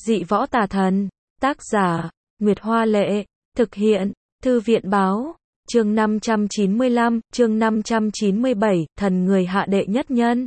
Dị võ tà thần. Tác giả, Nguyệt Hoa Lệ. Thực hiện, Thư viện Báo. Chương 595, chương 597, thần người hạ đệ nhất nhân.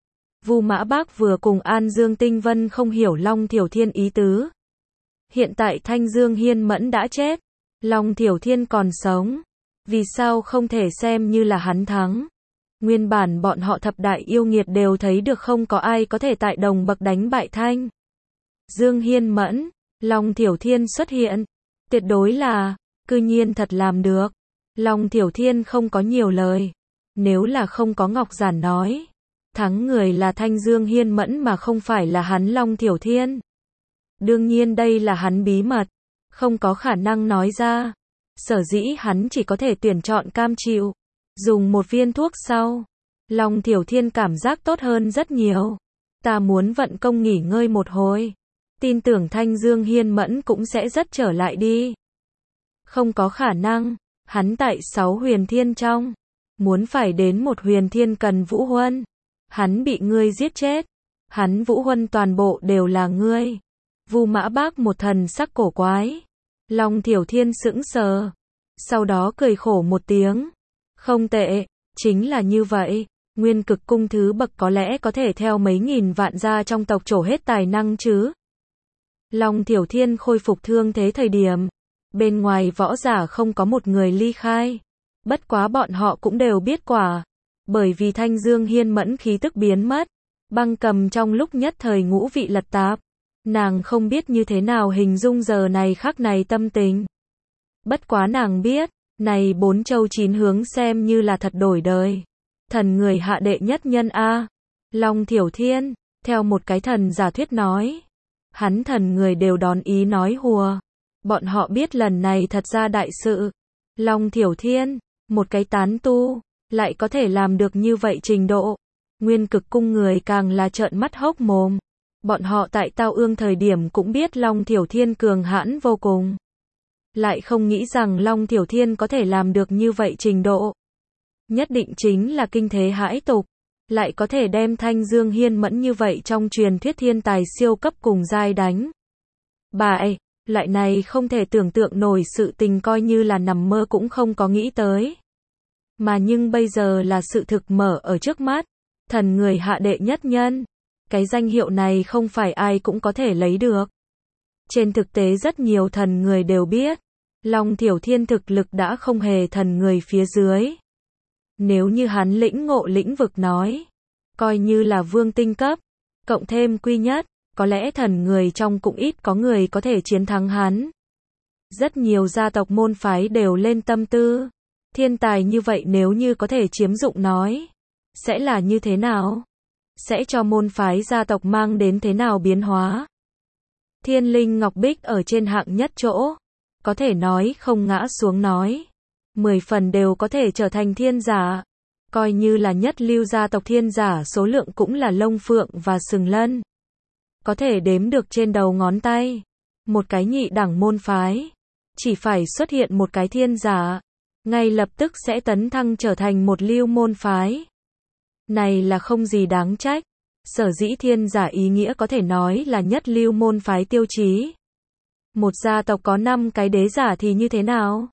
Vu Mã Bác vừa cùng An Dương Tinh Vân không hiểu Long Thiểu Thiên ý tứ. Hiện tại Thanh Dương Hiên Mẫn đã chết, Long Thiểu Thiên còn sống. Vì sao không thể xem như là hắn thắng? Nguyên bản bọn họ thập đại yêu nghiệt đều thấy được không có ai có thể tại đồng bậc đánh bại Thanh Dương Hiên Mẫn. Long Thiểu Thiên xuất hiện, tuyệt đối là, cư nhiên thật làm được. Long Thiểu Thiên không có nhiều lời. Nếu là không có Ngọc Giản nói, thắng người là Thanh Dương Hiên Mẫn mà không phải là hắn Long Thiểu Thiên. Đương nhiên đây là hắn bí mật, không có khả năng nói ra. Sở dĩ hắn chỉ có thể tuyển chọn cam chịu. Dùng một viên thuốc sau, Long Thiểu Thiên cảm giác tốt hơn rất nhiều. Ta muốn vận công nghỉ ngơi một hồi. Tin tưởng Thanh Dương Hiên Mẫn cũng sẽ rất trở lại đi. Không có khả năng, hắn tại 6 huyền thiên trong, muốn phải đến một huyền thiên cần Vũ Huân. Hắn bị ngươi giết chết. Hắn Vũ Huân toàn bộ đều là ngươi. Vu Mã Bác một thần sắc cổ quái. Long Thiểu Thiên sững sờ, sau đó cười khổ một tiếng. Không tệ, chính là như vậy. Nguyên Cực Cung thứ bậc có lẽ có thể theo mấy nghìn vạn gia trong tộc trổ hết tài năng chứ. Long Thiểu Thiên khôi phục thương thế thời điểm, bên ngoài võ giả không có một người ly khai. Bất quá bọn họ cũng đều biết quả. Bởi vì Thanh Dương Hiên Mẫn khí tức biến mất, Băng Cầm trong lúc nhất thời ngũ vị lật tạp. Nàng không biết như thế nào hình dung giờ này khắc này tâm tình. Bất quá nàng biết, này 4 châu 9 hướng xem như là thật đổi đời. Thần người hạ đệ nhất nhân A. Long Thiểu Thiên, theo một cái thần giả thuyết nói. Hắn thần người đều đón ý nói hùa. Bọn họ biết lần này thật ra đại sự. Long Thiểu Thiên, một cái tán tu, lại có thể làm được như vậy trình độ. Nguyên Cực Cung người càng là trợn mắt hốc mồm. Bọn họ tại Tao Ương thời điểm cũng biết Long Thiểu Thiên cường hãn vô cùng. Lại không nghĩ rằng Long Thiểu Thiên có thể làm được như vậy trình độ. Nhất định chính là kinh thế hãi tục. Lại có thể đem Thanh Dương Hiên Mẫn như vậy trong truyền thuyết thiên tài siêu cấp cùng giai đánh bại. Loại này không thể tưởng tượng nổi sự tình coi như là nằm mơ cũng không có nghĩ tới. Mà nhưng bây giờ là sự thực mở ở trước mắt. Thần người hạ đệ nhất nhân. Cái danh hiệu này không phải ai cũng có thể lấy được. Trên thực tế rất nhiều thần người đều biết, Long Thiểu Thiên thực lực đã không hề thần người phía dưới. Nếu như hắn lĩnh ngộ lĩnh vực nói, coi như là vương tinh cấp, cộng thêm quy nhất, có lẽ thần người trong cũng ít có người có thể chiến thắng hắn. Rất nhiều gia tộc môn phái đều lên tâm tư, thiên tài như vậy nếu như có thể chiếm dụng nói, sẽ là như thế nào? Sẽ cho môn phái gia tộc mang đến thế nào biến hóa? Thiên linh ngọc bích ở trên hạng nhất chỗ, có thể nói không ngã xuống nói, 10 phần đều có thể trở thành thiên giả. Coi như là nhất lưu gia tộc thiên giả số lượng cũng là lông phượng và sừng lân. Có thể đếm được trên đầu ngón tay. Một cái nhị đẳng môn phái, chỉ phải xuất hiện một cái thiên giả, ngay lập tức sẽ tấn thăng trở thành một lưu môn phái. Này là không gì đáng trách. Sở dĩ thiên giả ý nghĩa có thể nói là nhất lưu môn phái tiêu chí. Một gia tộc có 5 cái đế giả thì như thế nào?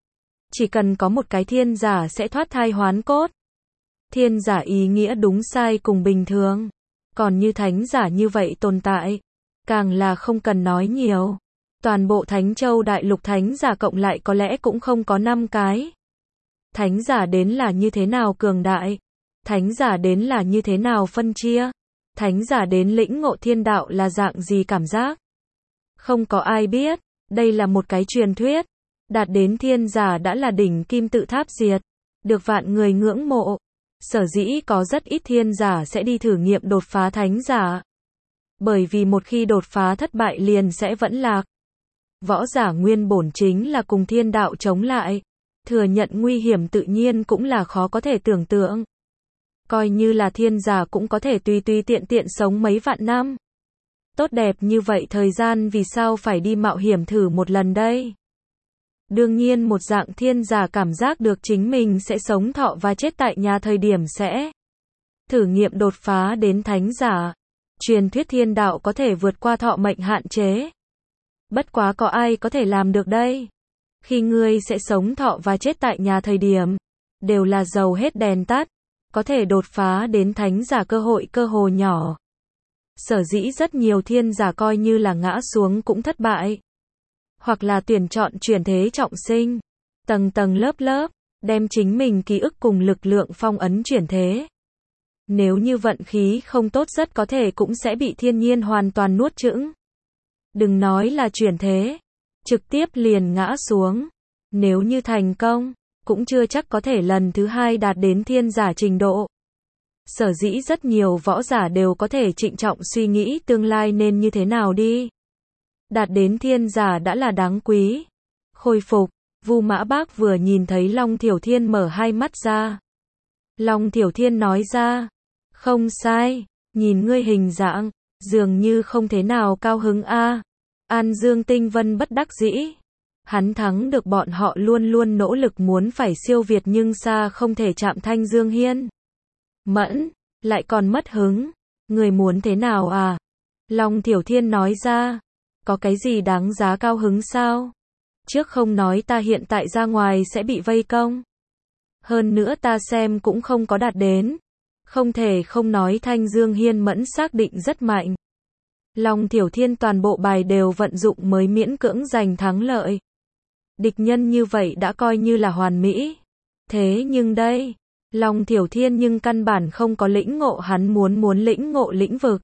Chỉ cần có một cái thiên giả sẽ thoát thai hoán cốt. Thiên giả ý nghĩa đúng sai cùng bình thường. Còn như thánh giả như vậy tồn tại, càng là không cần nói nhiều. Toàn bộ Thánh Châu Đại Lục thánh giả cộng lại có lẽ cũng không có 5 cái. Thánh giả đến là như thế nào cường đại? Thánh giả đến là như thế nào phân chia? Thánh giả đến lĩnh ngộ thiên đạo là dạng gì cảm giác? Không có ai biết, đây là một cái truyền thuyết. Đạt đến thiên giả đã là đỉnh kim tự tháp diệt, được vạn người ngưỡng mộ. Sở dĩ có rất ít thiên giả sẽ đi thử nghiệm đột phá thánh giả. Bởi vì một khi đột phá thất bại liền sẽ vẫn lạc. Võ giả nguyên bổn chính là cùng thiên đạo chống lại. Thừa nhận nguy hiểm tự nhiên cũng là khó có thể tưởng tượng. Coi như là thiên giả cũng có thể tùy tiện sống mấy vạn năm. Tốt đẹp như vậy thời gian vì sao phải đi mạo hiểm thử một lần đây? Đương nhiên một dạng thiên giả cảm giác được chính mình sẽ sống thọ và chết tại nhà thời điểm sẽ thử nghiệm đột phá đến thánh giả. Truyền thuyết thiên đạo có thể vượt qua thọ mệnh hạn chế. Bất quá có ai có thể làm được đây? Khi ngươi sẽ sống thọ và chết tại nhà thời điểm, đều là dầu hết đèn tắt, có thể đột phá đến thánh giả cơ hồ nhỏ. Sở dĩ rất nhiều thiên giả coi như là ngã xuống cũng thất bại. Hoặc là tuyển chọn chuyển thế trọng sinh, tầng tầng lớp lớp, đem chính mình ký ức cùng lực lượng phong ấn chuyển thế. Nếu như vận khí không tốt rất có thể cũng sẽ bị thiên nhiên hoàn toàn nuốt chửng. Đừng nói là chuyển thế, trực tiếp liền ngã xuống. Nếu như thành công, cũng chưa chắc có thể lần thứ hai đạt đến thiên giả trình độ. Sở dĩ rất nhiều võ giả đều có thể trịnh trọng suy nghĩ tương lai nên như thế nào đi. Đạt đến thiên giả đã là đáng quý. Khôi phục, Vu Mã Bác vừa nhìn thấy Long Thiểu Thiên mở hai mắt ra. Long Thiểu Thiên nói ra, không sai, nhìn ngươi hình dạng, dường như không thế nào cao hứng a. An Dương Tinh Vân bất đắc dĩ. Hắn thắng được bọn họ luôn luôn nỗ lực muốn phải siêu việt nhưng xa không thể chạm Thanh Dương Hiên Mẫn, lại còn mất hứng. Người muốn thế nào à? Long Thiểu Thiên nói ra, có cái gì đáng giá cao hứng sao? Trước không nói ta hiện tại ra ngoài sẽ bị vây công. Hơn nữa ta xem cũng không có đạt đến. Không thể không nói Thanh Dương Hiên Mẫn xác định rất mạnh. Long Thiểu Thiên toàn bộ bài đều vận dụng mới miễn cưỡng giành thắng lợi. Địch nhân như vậy đã coi như là hoàn mỹ. Thế nhưng đây, Long Thiểu Thiên nhưng căn bản không có lĩnh ngộ hắn muốn lĩnh ngộ lĩnh vực.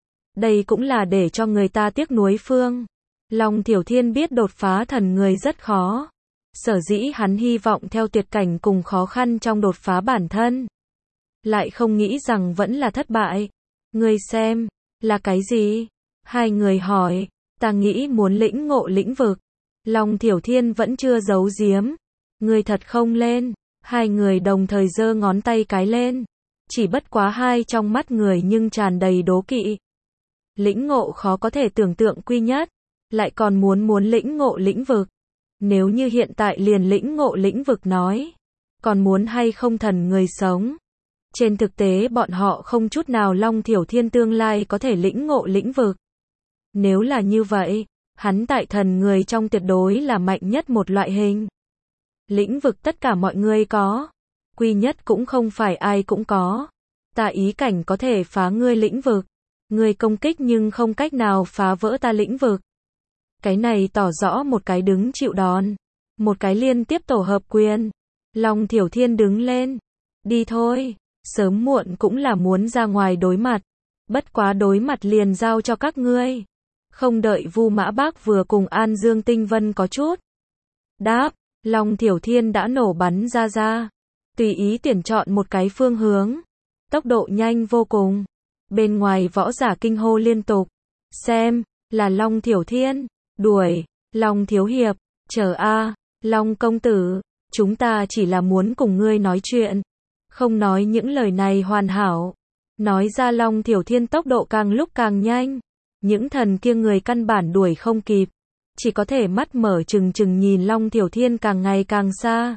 Đây cũng là để cho người ta tiếc nuối phương. Long Thiểu Thiên biết đột phá thần người rất khó. Sở dĩ hắn hy vọng theo tuyệt cảnh cùng khó khăn trong đột phá bản thân. Lại không nghĩ rằng vẫn là thất bại. Ngươi xem, là cái gì? Hai người hỏi, ta nghĩ muốn lĩnh ngộ lĩnh vực. Long Thiểu Thiên vẫn chưa giấu giếm. Ngươi thật không lên. Hai người đồng thời giơ ngón tay cái lên. Chỉ bất quá hai trong mắt người nhưng tràn đầy đố kỵ. Lĩnh ngộ khó có thể tưởng tượng quy nhất. Lại còn muốn lĩnh ngộ lĩnh vực. Nếu như hiện tại liền lĩnh ngộ lĩnh vực nói. Còn muốn hay không thần người sống. Trên thực tế bọn họ không chút nào Long Thiểu Thiên tương lai có thể lĩnh ngộ lĩnh vực. Nếu là như vậy, hắn tại thần người trong tuyệt đối là mạnh nhất một loại hình. Lĩnh vực tất cả mọi người có. Quy nhất cũng không phải ai cũng có. Ta ý cảnh có thể phá ngươi lĩnh vực. Ngươi công kích nhưng không cách nào phá vỡ ta lĩnh vực. Cái này tỏ rõ một cái đứng chịu đòn. Một cái liên tiếp tổ hợp quyền. Long Thiểu Thiên đứng lên. Đi thôi. Sớm muộn cũng là muốn ra ngoài đối mặt. Bất quá đối mặt liền giao cho các ngươi. Không đợi Vu Mã Bác vừa cùng An Dương Tinh Vân có chút đáp, Long Thiểu Thiên đã nổ bắn ra. Tùy ý tuyển chọn một cái phương hướng. Tốc độ nhanh vô cùng. Bên ngoài võ giả kinh hô liên tục. Xem, là Long Thiểu Thiên. Đuổi, Long Thiếu Hiệp. Chờ a, Long Công Tử. Chúng ta chỉ là muốn cùng ngươi nói chuyện. Không nói những lời này hoàn hảo. Nói ra Long Thiểu Thiên tốc độ càng lúc càng nhanh. Những thần kia người căn bản đuổi không kịp. Chỉ có thể mắt mở trừng trừng nhìn Long Thiểu Thiên càng ngày càng xa.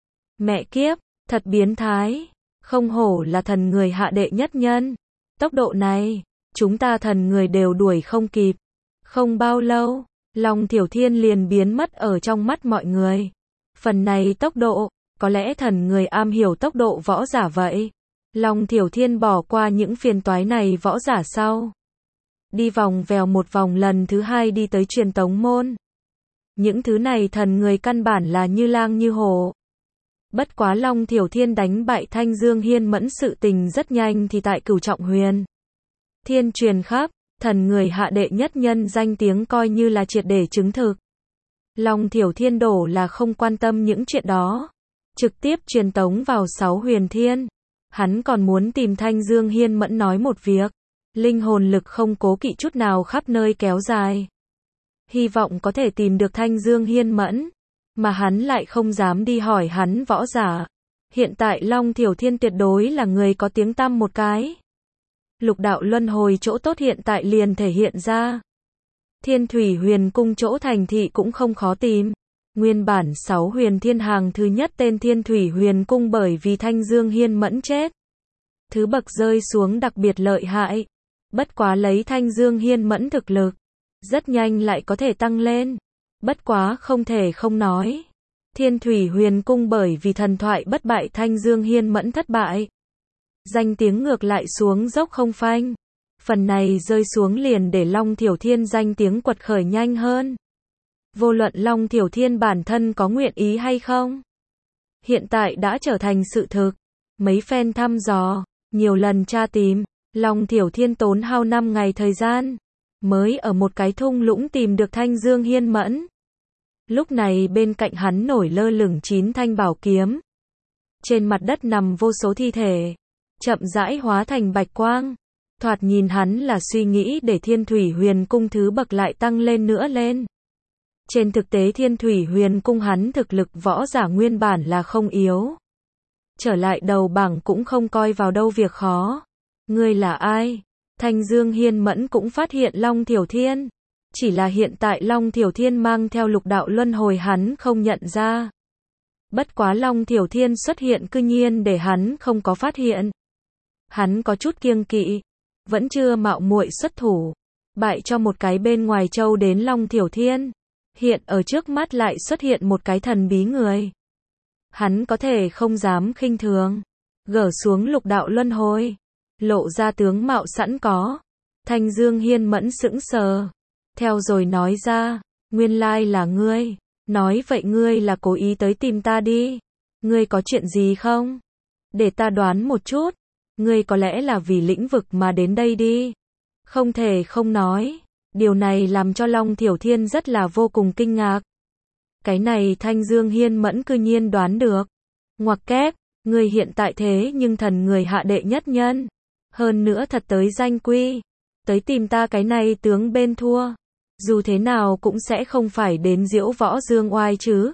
Mẹ kiếp, thật biến thái. Không hổ là thần người hạ đệ nhất nhân. Tốc độ này, chúng ta thần người đều đuổi không kịp. Không bao lâu, Long Thiểu Thiên liền biến mất ở trong mắt mọi người. Phần này tốc độ, có lẽ thần người am hiểu tốc độ võ giả vậy. Long Thiểu Thiên bỏ qua những phiền toái này võ giả sau. Đi vòng vèo một vòng lần thứ hai đi tới truyền tống môn. Những thứ này thần người căn bản là như lang như hổ. Bất quá Long Thiểu Thiên đánh bại Thanh Dương Hiên Mẫn sự tình rất nhanh thì tại Cửu Trọng Huyền Thiên truyền khắp, thần người hạ đệ nhất nhân danh tiếng coi như là triệt để chứng thực. Long Thiểu Thiên đổ là không quan tâm những chuyện đó. Trực tiếp truyền tống vào 6 huyền thiên. Hắn còn muốn tìm Thanh Dương Hiên Mẫn nói một việc. Linh hồn lực không cố kỵ chút nào khắp nơi kéo dài. Hy vọng có thể tìm được Thanh Dương Hiên Mẫn. Mà hắn lại không dám đi hỏi hắn võ giả. Hiện tại Long Thiểu Thiên tuyệt đối là người có tiếng tăm một cái. Lục đạo luân hồi chỗ tốt hiện tại liền thể hiện ra. Thiên Thủy Huyền Cung chỗ thành thị cũng không khó tìm. Nguyên bản 6 huyền thiên hàng thứ nhất tên Thiên Thủy Huyền Cung bởi vì Thanh Dương Hiên Mẫn chết. Thứ bậc rơi xuống đặc biệt lợi hại. Bất quá lấy Thanh Dương Hiên Mẫn thực lực, rất nhanh lại có thể tăng lên. Bất quá không thể không nói. Thiên Thủy Huyền Cung bởi vì thần thoại bất bại Thanh Dương Hiên Mẫn thất bại. Danh tiếng ngược lại xuống dốc không phanh. Phần này rơi xuống liền để Long Thiểu Thiên danh tiếng quật khởi nhanh hơn. Vô luận Long Thiểu Thiên bản thân có nguyện ý hay không, hiện tại đã trở thành sự thực. Mấy phen thăm dò, nhiều lần tra tìm, Long Thiểu Thiên tốn hao 5 ngày thời gian, mới ở một cái thung lũng tìm được Thanh Dương Hiên Mẫn. Lúc này bên cạnh hắn nổi lơ lửng 9 thanh bảo kiếm. Trên mặt đất nằm vô số thi thể, chậm rãi hóa thành bạch quang. Thoạt nhìn hắn là suy nghĩ để Thiên Thủy Huyền Cung thứ bậc lại tăng lên nữa lên. Trên thực tế Thiên Thủy Huyền Cung hắn thực lực võ giả nguyên bản là không yếu. Trở lại đầu bảng cũng không coi vào đâu việc khó. Ngươi là ai? Thanh Dương Hiên Mẫn cũng phát hiện Long Thiểu Thiên. Chỉ là hiện tại Long Thiểu Thiên mang theo lục đạo luân hồi hắn không nhận ra. Bất quá Long Thiểu Thiên xuất hiện cư nhiên để hắn không có phát hiện. Hắn có chút kiêng kỵ, vẫn chưa mạo muội xuất thủ, bại cho một cái bên ngoài châu đến Long Thiểu Thiên. Hiện ở trước mắt lại xuất hiện một cái thần bí người. Hắn có thể không dám khinh thường, gỡ xuống lục đạo luân hồi, lộ ra tướng mạo sẵn có. Thanh Dương Hiên Mẫn sững sờ, theo rồi nói ra, nguyên lai là ngươi. Nói vậy ngươi là cố ý tới tìm ta đi. Ngươi có chuyện gì không? Để ta đoán một chút, ngươi có lẽ là vì lĩnh vực mà đến đây đi. Không thể không nói, điều này làm cho Long Thiểu Thiên rất là vô cùng kinh ngạc. Cái này Thanh Dương Hiên Mẫn cư nhiên đoán được. Ngoặc kép, ngươi hiện tại thế nhưng thần người hạ đệ nhất nhân. Hơn nữa thật tới danh quy. Tới tìm ta cái này tướng bên thua. Dù thế nào cũng sẽ không phải đến diễu võ dương oai chứ.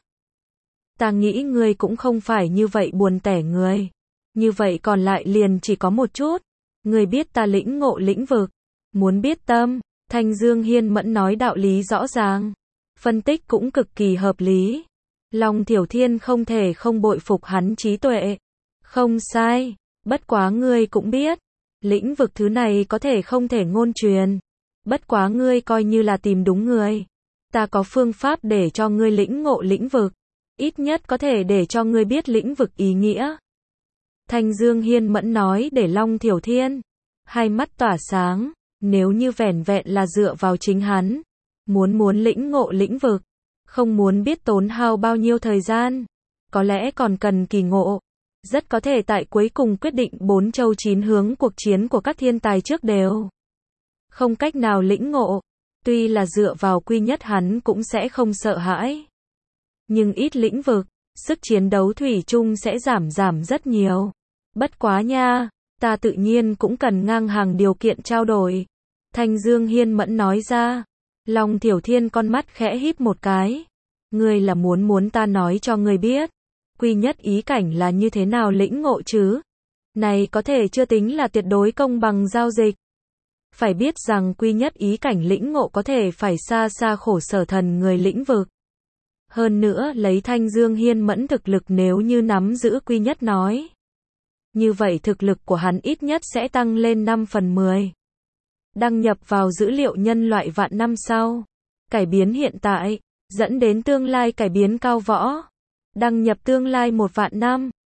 Ta nghĩ ngươi cũng không phải như vậy buồn tẻ người. Như vậy còn lại liền chỉ có một chút. Ngươi biết ta lĩnh ngộ lĩnh vực. Muốn biết tâm. Thanh Dương Hiên Mẫn nói đạo lý rõ ràng. Phân tích cũng cực kỳ hợp lý. Long Thiểu Thiên không thể không bội phục hắn trí tuệ. Không sai. Bất quá ngươi cũng biết. Lĩnh vực thứ này có thể không thể ngôn truyền. Bất quá ngươi coi như là tìm đúng người. Ta có phương pháp để cho ngươi lĩnh ngộ lĩnh vực. Ít nhất có thể để cho ngươi biết lĩnh vực ý nghĩa. Thanh Dương Hiên Mẫn nói để Long Thiểu Thiên. Hai mắt tỏa sáng. Nếu như vẻn vẹn là dựa vào chính hắn. Muốn lĩnh ngộ lĩnh vực. Không muốn biết tốn hao bao nhiêu thời gian. Có lẽ còn cần kỳ ngộ. Rất có thể tại cuối cùng quyết định 4 châu 9 hướng cuộc chiến của các thiên tài trước đều không cách nào lĩnh ngộ. Tuy là dựa vào quy nhất hắn cũng sẽ không sợ hãi. Nhưng ít lĩnh vực, sức chiến đấu thủy chung sẽ giảm rất nhiều. Bất quá nha, ta tự nhiên cũng cần ngang hàng điều kiện trao đổi. Thanh Dương Hiên Mẫn nói ra. Long Thiểu Thiên con mắt khẽ híp một cái. Ngươi là muốn ta nói cho ngươi biết. Quy nhất ý cảnh là như thế nào lĩnh ngộ chứ? Này có thể chưa tính là tuyệt đối công bằng giao dịch. Phải biết rằng quy nhất ý cảnh lĩnh ngộ có thể phải xa xa khổ sở thần người lĩnh vực. Hơn nữa lấy Thanh Dương Hiên Mẫn thực lực nếu như nắm giữ quy nhất nói. Như vậy thực lực của hắn ít nhất sẽ tăng lên 5/10. Đăng nhập vào dữ liệu nhân loại vạn năm sau. Cải biến hiện tại, dẫn đến tương lai cải biến cao võ. Đăng nhập tương lai 1 vạn năm.